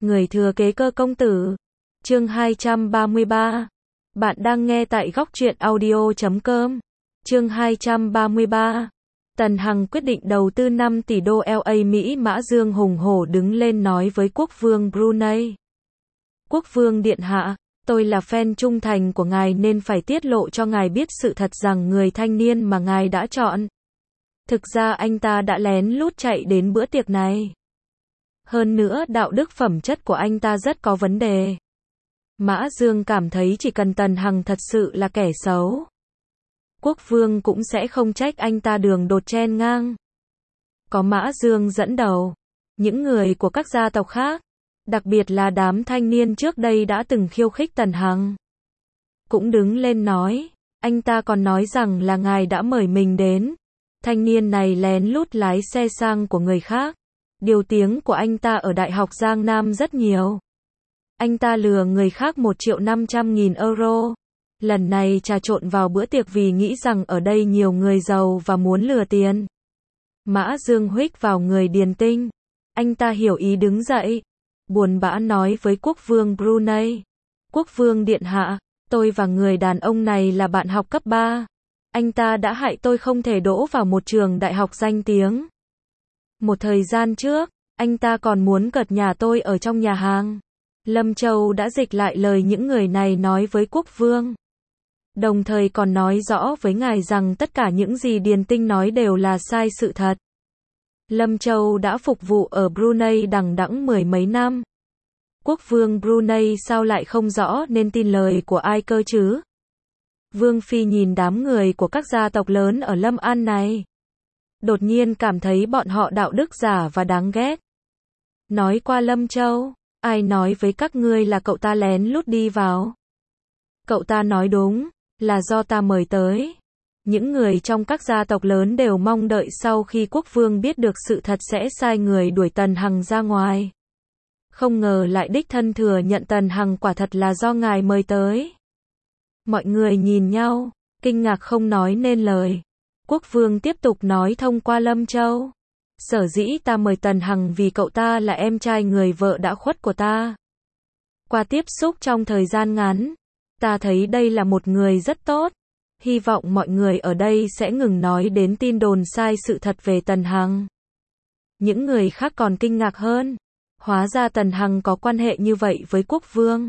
Người thừa kế Cơ công tử. Chương 233. Bạn đang nghe tại góc truyện audio.com. Chương 233. Tần Hằng quyết định đầu tư 5 tỷ đô LA Mỹ. Mã Dương hùng hổ đứng lên nói với quốc vương Brunei. Quốc vương điện hạ, tôi là fan trung thành của ngài nên phải tiết lộ cho ngài biết sự thật rằng người thanh niên mà ngài đã chọn. Thực ra anh ta đã lén lút chạy đến bữa tiệc này. Hơn nữa đạo đức phẩm chất của anh ta rất có vấn đề. Mã Dương cảm thấy chỉ cần Tần Hằng thật sự là kẻ xấu, quốc vương cũng sẽ không trách anh ta đường đột chen ngang. Có Mã Dương dẫn đầu, những người của các gia tộc khác, đặc biệt là đám thanh niên trước đây đã từng khiêu khích Tần Hằng, cũng đứng lên nói. Anh ta còn nói rằng là ngài đã mời mình đến. Thanh niên này lén lút lái xe sang của người khác. Điều tiếng của anh ta ở Đại học Giang Nam rất nhiều. Anh ta lừa người khác 1.500.000 euro. Lần này trà trộn vào bữa tiệc vì nghĩ rằng ở đây nhiều người giàu và muốn lừa tiền. Mã Dương huých vào người Điền Tinh. Anh ta hiểu ý đứng dậy, buồn bã nói với quốc vương Brunei. Quốc vương điện hạ, tôi và người đàn ông này là bạn học cấp 3. Anh ta đã hại tôi không thể đỗ vào một trường đại học danh tiếng. Một thời gian trước, anh ta còn muốn cợt nhà tôi ở trong nhà hàng. Lâm Châu đã dịch lại lời những người này nói với quốc vương. Đồng thời còn nói rõ với ngài rằng tất cả những gì Điền Tinh nói đều là sai sự thật. Lâm Châu đã phục vụ ở Brunei đằng đẵng 10 mấy năm. Quốc vương Brunei sao lại không rõ nên tin lời của ai cơ chứ? Vương Phi nhìn đám người của các gia tộc lớn ở Lâm An này. Đột nhiên cảm thấy bọn họ đạo đức giả và đáng ghét. Nói qua Lâm Châu, ai nói với các ngươi là cậu ta lén lút đi vào? Cậu ta nói đúng, là do ta mời tới. Những người trong các gia tộc lớn đều mong đợi sau khi quốc vương biết được sự thật sẽ sai người đuổi Tần Hằng ra ngoài. Không ngờ lại đích thân thừa nhận Tần Hằng quả thật là do ngài mời tới. Mọi người nhìn nhau, kinh ngạc không nói nên lời. Quốc vương tiếp tục nói thông qua Lâm Châu. Sở dĩ ta mời Tần Hằng vì cậu ta là em trai người vợ đã khuất của ta. Qua tiếp xúc trong thời gian ngắn, ta thấy đây là một người rất tốt. Hy vọng mọi người ở đây sẽ ngừng nói đến tin đồn sai sự thật về Tần Hằng. Những người khác còn kinh ngạc hơn. Hóa ra Tần Hằng có quan hệ như vậy với quốc vương.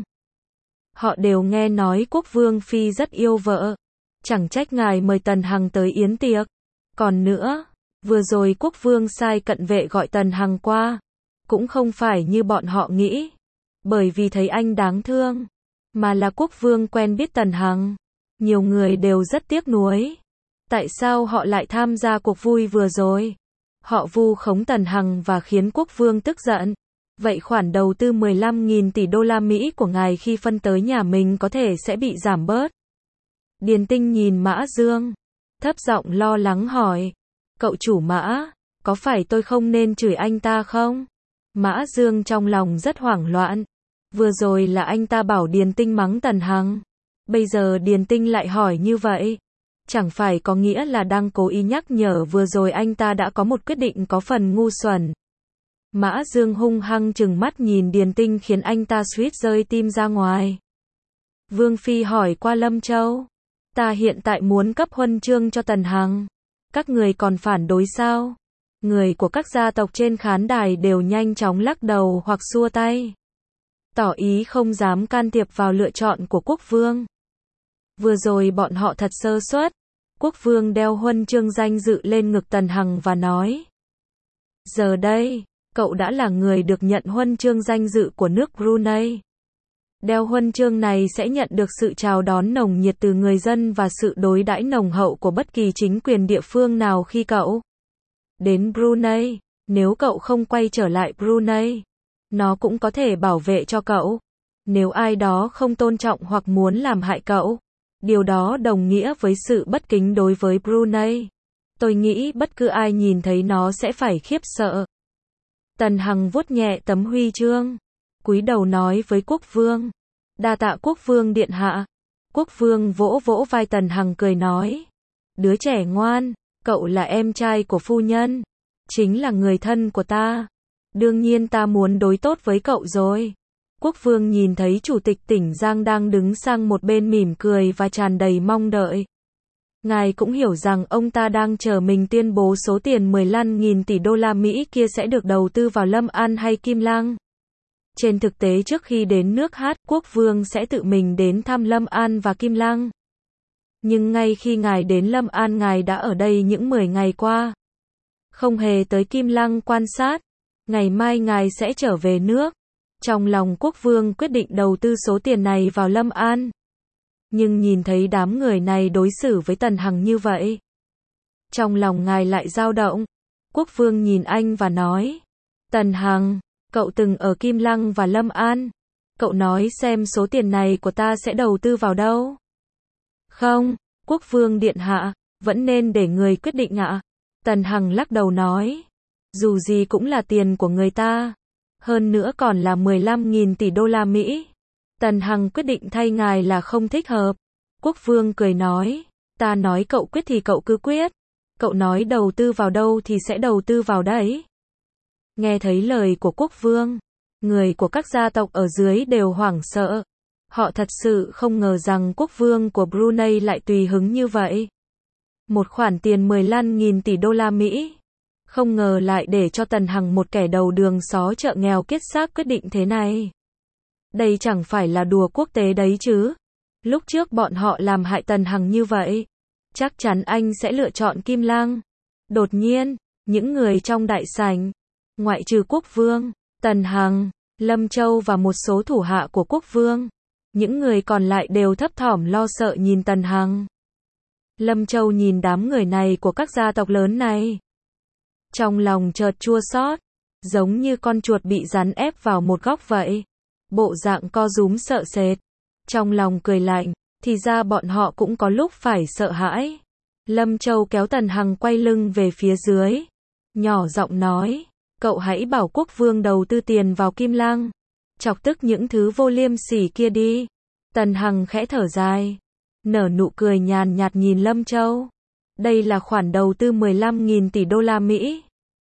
Họ đều nghe nói quốc vương Phi rất yêu vợ. Chẳng trách ngài mời Tần Hằng tới yến tiệc. Còn nữa, vừa rồi quốc vương sai cận vệ gọi Tần Hằng qua. Cũng không phải như bọn họ nghĩ. Bởi vì thấy anh đáng thương. Mà là quốc vương quen biết Tần Hằng. Nhiều người đều rất tiếc nuối. Tại sao họ lại tham gia cuộc vui vừa rồi? Họ vu khống Tần Hằng và khiến quốc vương tức giận. Vậy khoản đầu tư 15.000 tỷ đô la Mỹ của ngài khi phân tới nhà mình có thể sẽ bị giảm bớt. Điền Tinh nhìn Mã Dương, thấp giọng lo lắng hỏi. Cậu chủ Mã, có phải tôi không nên chửi anh ta không? Mã Dương trong lòng rất hoảng loạn. Vừa rồi là anh ta bảo Điền Tinh mắng Tần Hằng. Bây giờ Điền Tinh lại hỏi như vậy. Chẳng phải có nghĩa là đang cố ý nhắc nhở vừa rồi anh ta đã có một quyết định có phần ngu xuẩn. Mã Dương hung hăng trừng mắt nhìn Điền Tinh khiến anh ta suýt rơi tim ra ngoài. Vương Phi hỏi qua Lâm Châu. Ta hiện tại muốn cấp huân chương cho Tần Hằng. Các người còn phản đối sao? Người của các gia tộc trên khán đài đều nhanh chóng lắc đầu hoặc xua tay. Tỏ ý không dám can thiệp vào lựa chọn của quốc vương. Vừa rồi bọn họ thật sơ suất. Quốc vương đeo huân chương danh dự lên ngực Tần Hằng và nói. Giờ đây, cậu đã là người được nhận huân chương danh dự của nước Brunei. Đeo huân chương này sẽ nhận được sự chào đón nồng nhiệt từ người dân và sự đối đãi nồng hậu của bất kỳ chính quyền địa phương nào khi cậu đến Brunei. Nếu cậu không quay trở lại Brunei, nó cũng có thể bảo vệ cho cậu. Nếu ai đó không tôn trọng hoặc muốn làm hại cậu, điều đó đồng nghĩa với sự bất kính đối với Brunei. Tôi nghĩ bất cứ ai nhìn thấy nó sẽ phải khiếp sợ. Tần Hằng vuốt nhẹ tấm huy chương, cúi đầu nói với quốc vương. Đa tạ quốc vương điện hạ. Quốc vương vỗ vỗ vai Tần Hằng cười nói. Đứa trẻ ngoan, cậu là em trai của phu nhân. Chính là người thân của ta. Đương nhiên ta muốn đối tốt với cậu rồi. Quốc vương nhìn thấy chủ tịch tỉnh Giang đang đứng sang một bên mỉm cười và tràn đầy mong đợi. Ngài cũng hiểu rằng ông ta đang chờ mình tuyên bố số tiền 15.000 tỷ đô la Mỹ kia sẽ được đầu tư vào Lâm An hay Kim Lăng. Trên thực tế trước khi đến nước Hát, quốc vương sẽ tự mình đến thăm Lâm An và Kim Lăng. Nhưng ngay khi ngài đến Lâm An ngài đã ở đây những 10 ngày qua. Không hề tới Kim Lăng quan sát. Ngày mai ngài sẽ trở về nước. Trong lòng quốc vương quyết định đầu tư số tiền này vào Lâm An. Nhưng nhìn thấy đám người này đối xử với Tần Hằng như vậy. Trong lòng ngài lại dao động. Quốc vương nhìn anh và nói. Tần Hằng, cậu từng ở Kim Lăng và Lâm An. Cậu nói xem số tiền này của ta sẽ đầu tư vào đâu? Không, quốc vương điện hạ, vẫn nên để người quyết định ạ. Tần Hằng lắc đầu nói. Dù gì cũng là tiền của người ta. Hơn nữa còn là 15.000 tỷ đô la Mỹ. Tần Hằng quyết định thay ngài là không thích hợp. Quốc vương cười nói. Ta nói cậu quyết thì cậu cứ quyết. Cậu nói đầu tư vào đâu thì sẽ đầu tư vào đấy. Nghe thấy lời của quốc vương, người của các gia tộc ở dưới đều hoảng sợ. Họ thật sự không ngờ rằng quốc vương của Brunei lại tùy hứng như vậy. Một khoản tiền 15.000 tỷ đô la Mỹ. Không ngờ lại để cho Tần Hằng một kẻ đầu đường xó chợ nghèo kiết xác quyết định thế này. Đây chẳng phải là đùa quốc tế đấy chứ. Lúc trước bọn họ làm hại Tần Hằng như vậy. Chắc chắn anh sẽ lựa chọn Kim Lăng. Đột nhiên, những người trong đại sảnh, ngoại trừ quốc vương, Tần Hằng, Lâm Châu và một số thủ hạ của quốc vương. Những người còn lại đều thấp thỏm lo sợ nhìn Tần Hằng. Lâm Châu nhìn đám người này của các gia tộc lớn này. Trong lòng chợt chua xót, giống như con chuột bị rắn ép vào một góc vậy. Bộ dạng co rúm sợ sệt. Trong lòng cười lạnh, thì ra bọn họ cũng có lúc phải sợ hãi. Lâm Châu kéo Tần Hằng quay lưng về phía dưới. Nhỏ giọng nói, cậu hãy bảo quốc vương đầu tư tiền vào Kim Lăng. Chọc tức những thứ vô liêm sỉ kia đi. Tần Hằng khẽ thở dài. Nở nụ cười nhàn nhạt nhìn Lâm Châu. Đây là khoản đầu tư 15.000 tỷ đô la Mỹ.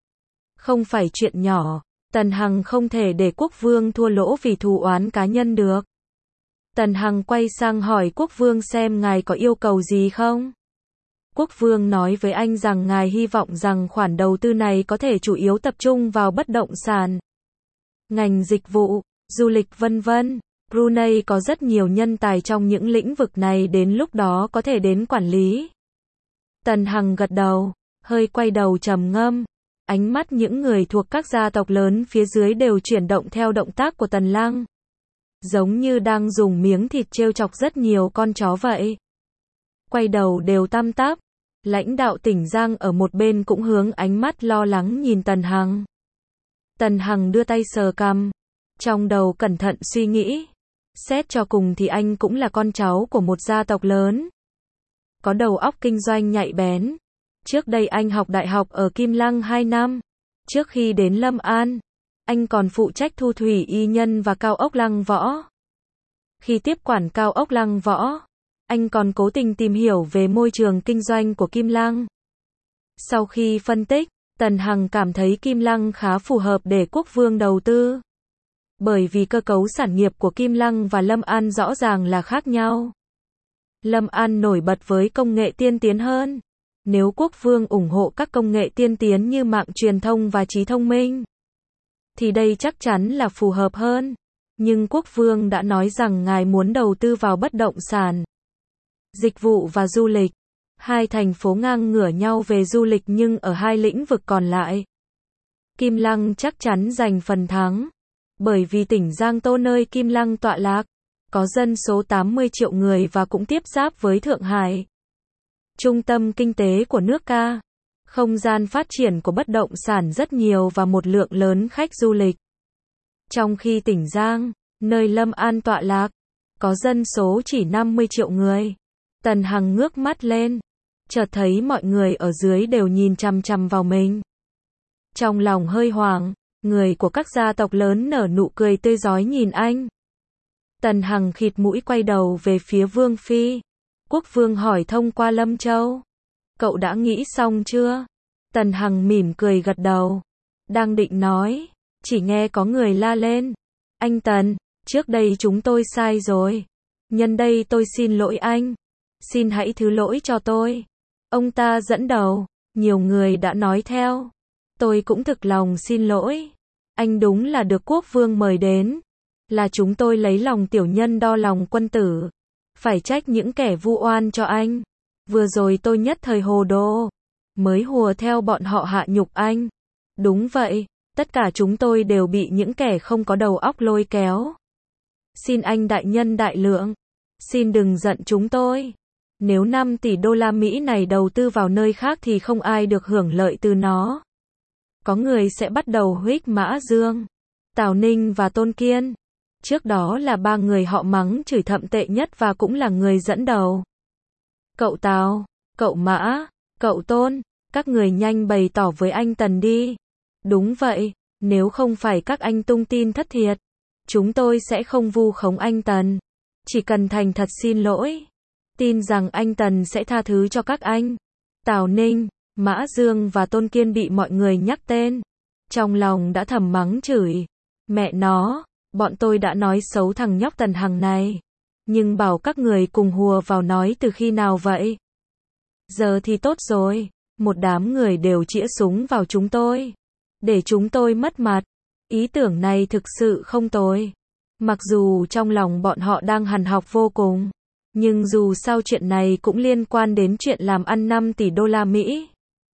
Không phải chuyện nhỏ. Tần Hằng không thể để quốc vương thua lỗ vì thù oán cá nhân được. Tần Hằng quay sang hỏi quốc vương xem ngài có yêu cầu gì không? Quốc vương nói với anh rằng ngài hy vọng rằng khoản đầu tư này có thể chủ yếu tập trung vào bất động sản, ngành dịch vụ, du lịch vân vân. Brunei có rất nhiều nhân tài trong những lĩnh vực này đến lúc đó có thể đến quản lý. Tần Hằng gật đầu, hơi quay đầu trầm ngâm. Ánh mắt những người thuộc các gia tộc lớn phía dưới đều chuyển động theo động tác của Tần Lăng. Giống như đang dùng miếng thịt trêu chọc rất nhiều con chó vậy. Quay đầu đều tăm tắp. Lãnh đạo tỉnh Giang ở một bên cũng hướng ánh mắt lo lắng nhìn Tần Hằng. Tần Hằng đưa tay sờ cằm. Trong đầu cẩn thận suy nghĩ. Xét cho cùng thì anh cũng là con cháu của một gia tộc lớn. Có đầu óc kinh doanh nhạy bén. Trước đây anh học đại học ở Kim Lăng 2 năm. Trước khi đến Lâm An, anh còn phụ trách thu thủy y nhân và cao ốc Lăng Võ. Khi tiếp quản cao ốc Lăng Võ, anh còn cố tình tìm hiểu về môi trường kinh doanh của Kim Lăng. Sau khi phân tích, Tần Hằng cảm thấy Kim Lăng khá phù hợp để quốc vương đầu tư. Bởi vì cơ cấu sản nghiệp của Kim Lăng và Lâm An rõ ràng là khác nhau. Lâm An nổi bật với công nghệ tiên tiến hơn. Nếu quốc vương ủng hộ các công nghệ tiên tiến như mạng truyền thông và trí thông minh, thì đây chắc chắn là phù hợp hơn. Nhưng quốc vương đã nói rằng ngài muốn đầu tư vào bất động sản, dịch vụ và du lịch. Hai thành phố ngang ngửa nhau về du lịch nhưng ở hai lĩnh vực còn lại, Kim Lăng chắc chắn giành phần thắng. Bởi vì tỉnh Giang Tô nơi Kim Lăng tọa lạc, có dân số 80 triệu người và cũng tiếp giáp với Thượng Hải, trung tâm kinh tế của nước Ca. Không gian phát triển của bất động sản rất nhiều và một lượng lớn khách du lịch. Trong khi tỉnh Giang, nơi Lâm An tọa lạc, có dân số chỉ 50 triệu người. Tần Hằng ngước mắt lên, chợt thấy mọi người ở dưới đều nhìn chằm chằm vào mình. Trong lòng hơi hoảng, người của các gia tộc lớn nở nụ cười tươi rói nhìn anh. Tần Hằng khịt mũi quay đầu về phía Vương Phi. Quốc vương hỏi thông qua Lâm Châu. Cậu đã nghĩ xong chưa? Tần Hằng mỉm cười gật đầu. Đang định nói, chỉ nghe có người la lên. Anh Tần, trước đây chúng tôi sai rồi. Nhân đây tôi xin lỗi anh. Xin hãy thứ lỗi cho tôi. Ông ta dẫn đầu, nhiều người đã nói theo. Tôi cũng thực lòng xin lỗi. Anh đúng là được quốc vương mời đến. Là chúng tôi lấy lòng tiểu nhân đo lòng quân tử. Phải trách những kẻ vu oan cho anh. Vừa rồi tôi nhất thời hồ đồ. Mới hùa theo bọn họ hạ nhục anh. Đúng vậy, tất cả chúng tôi đều bị những kẻ không có đầu óc lôi kéo. Xin anh đại nhân đại lượng. Xin đừng giận chúng tôi. Nếu 5 tỷ đô la Mỹ này đầu tư vào nơi khác thì không ai được hưởng lợi từ nó. Có người sẽ bắt đầu huých Mã Dương, Tào Ninh và Tôn Kiên. Trước đó là 3 người họ mắng chửi thậm tệ nhất và cũng là người dẫn đầu. Cậu Tào, cậu Mã, cậu Tôn, các người nhanh bày tỏ với anh Tần đi. Đúng vậy, nếu không phải các anh tung tin thất thiệt, chúng tôi sẽ không vu khống anh Tần. Chỉ cần thành thật xin lỗi, tin rằng anh Tần sẽ tha thứ cho các anh. Tào Ninh, Mã Dương và Tôn Kiên bị mọi người nhắc tên. Trong lòng đã thầm mắng chửi. Mẹ nó, bọn tôi đã nói xấu thằng nhóc Tần Hằng này. Nhưng bảo các người cùng hùa vào nói từ khi nào vậy? Giờ thì tốt rồi, một đám người đều chĩa súng vào chúng tôi. Để chúng tôi mất mặt. Ý tưởng này thực sự không tồi. Mặc dù trong lòng bọn họ đang hằn học vô cùng. Nhưng dù sao chuyện này cũng liên quan đến chuyện làm ăn 5 tỷ đô la Mỹ.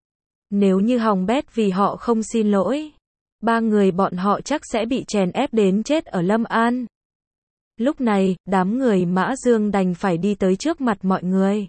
Nếu như hòng bét vì họ không xin lỗi, 3 người bọn họ chắc sẽ bị chèn ép đến chết ở Lâm An. Lúc này, đám người Mã Dương đành phải đi tới trước mặt mọi người.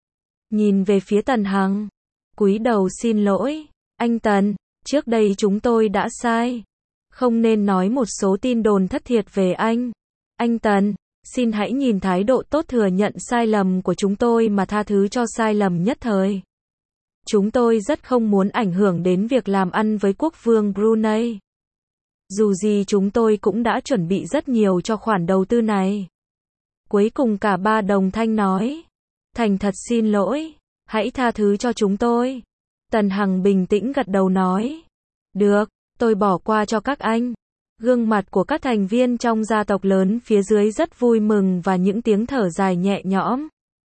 Nhìn về phía Tần Hằng, cúi đầu xin lỗi. Anh Tần, trước đây chúng tôi đã sai. Không nên nói một số tin đồn thất thiệt về anh. Anh Tần, xin hãy nhìn thái độ tốt thừa nhận sai lầm của chúng tôi mà tha thứ cho sai lầm nhất thời. Chúng tôi rất không muốn ảnh hưởng đến việc làm ăn với quốc vương Brunei. Dù gì chúng tôi cũng đã chuẩn bị rất nhiều cho khoản đầu tư này. Cuối cùng cả 3 đồng thanh nói. Thành thật xin lỗi, hãy tha thứ cho chúng tôi. Tần Hằng bình tĩnh gật đầu nói. Được, tôi bỏ qua cho các anh. Gương mặt của các thành viên trong gia tộc lớn phía dưới rất vui mừng và những tiếng thở dài nhẹ nhõm.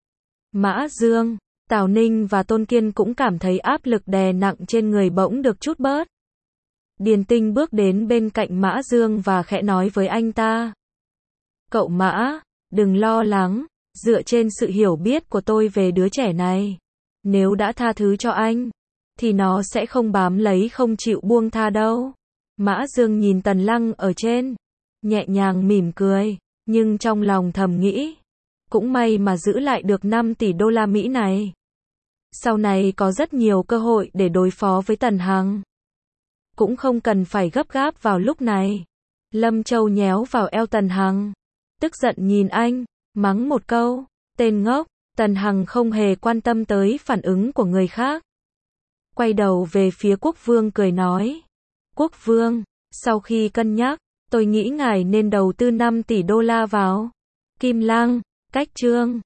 Mã Dương, Tào Ninh và Tôn Kiên cũng cảm thấy áp lực đè nặng trên người bỗng được chút bớt. Điền Tinh bước đến bên cạnh Mã Dương và khẽ nói với anh ta. Cậu Mã, đừng lo lắng, dựa trên sự hiểu biết của tôi về đứa trẻ này. Nếu đã tha thứ cho anh, thì nó sẽ không bám lấy không chịu buông tha đâu. Mã Dương nhìn Tần Lăng ở trên, nhẹ nhàng mỉm cười, nhưng trong lòng thầm nghĩ. Cũng may mà giữ lại được 5 tỷ đô la Mỹ này. Sau này có rất nhiều cơ hội để đối phó với Tần Hằng. Cũng không cần phải gấp gáp vào lúc này. Lâm Châu nhéo vào eo Tần Hằng. Tức giận nhìn anh, mắng một câu. Tên ngốc. Tần Hằng không hề quan tâm tới phản ứng của người khác. Quay đầu về phía quốc vương cười nói. Quốc vương, sau khi cân nhắc, tôi nghĩ ngài nên đầu tư 5 tỷ đô la vào Kim Lăng, Cách Trương,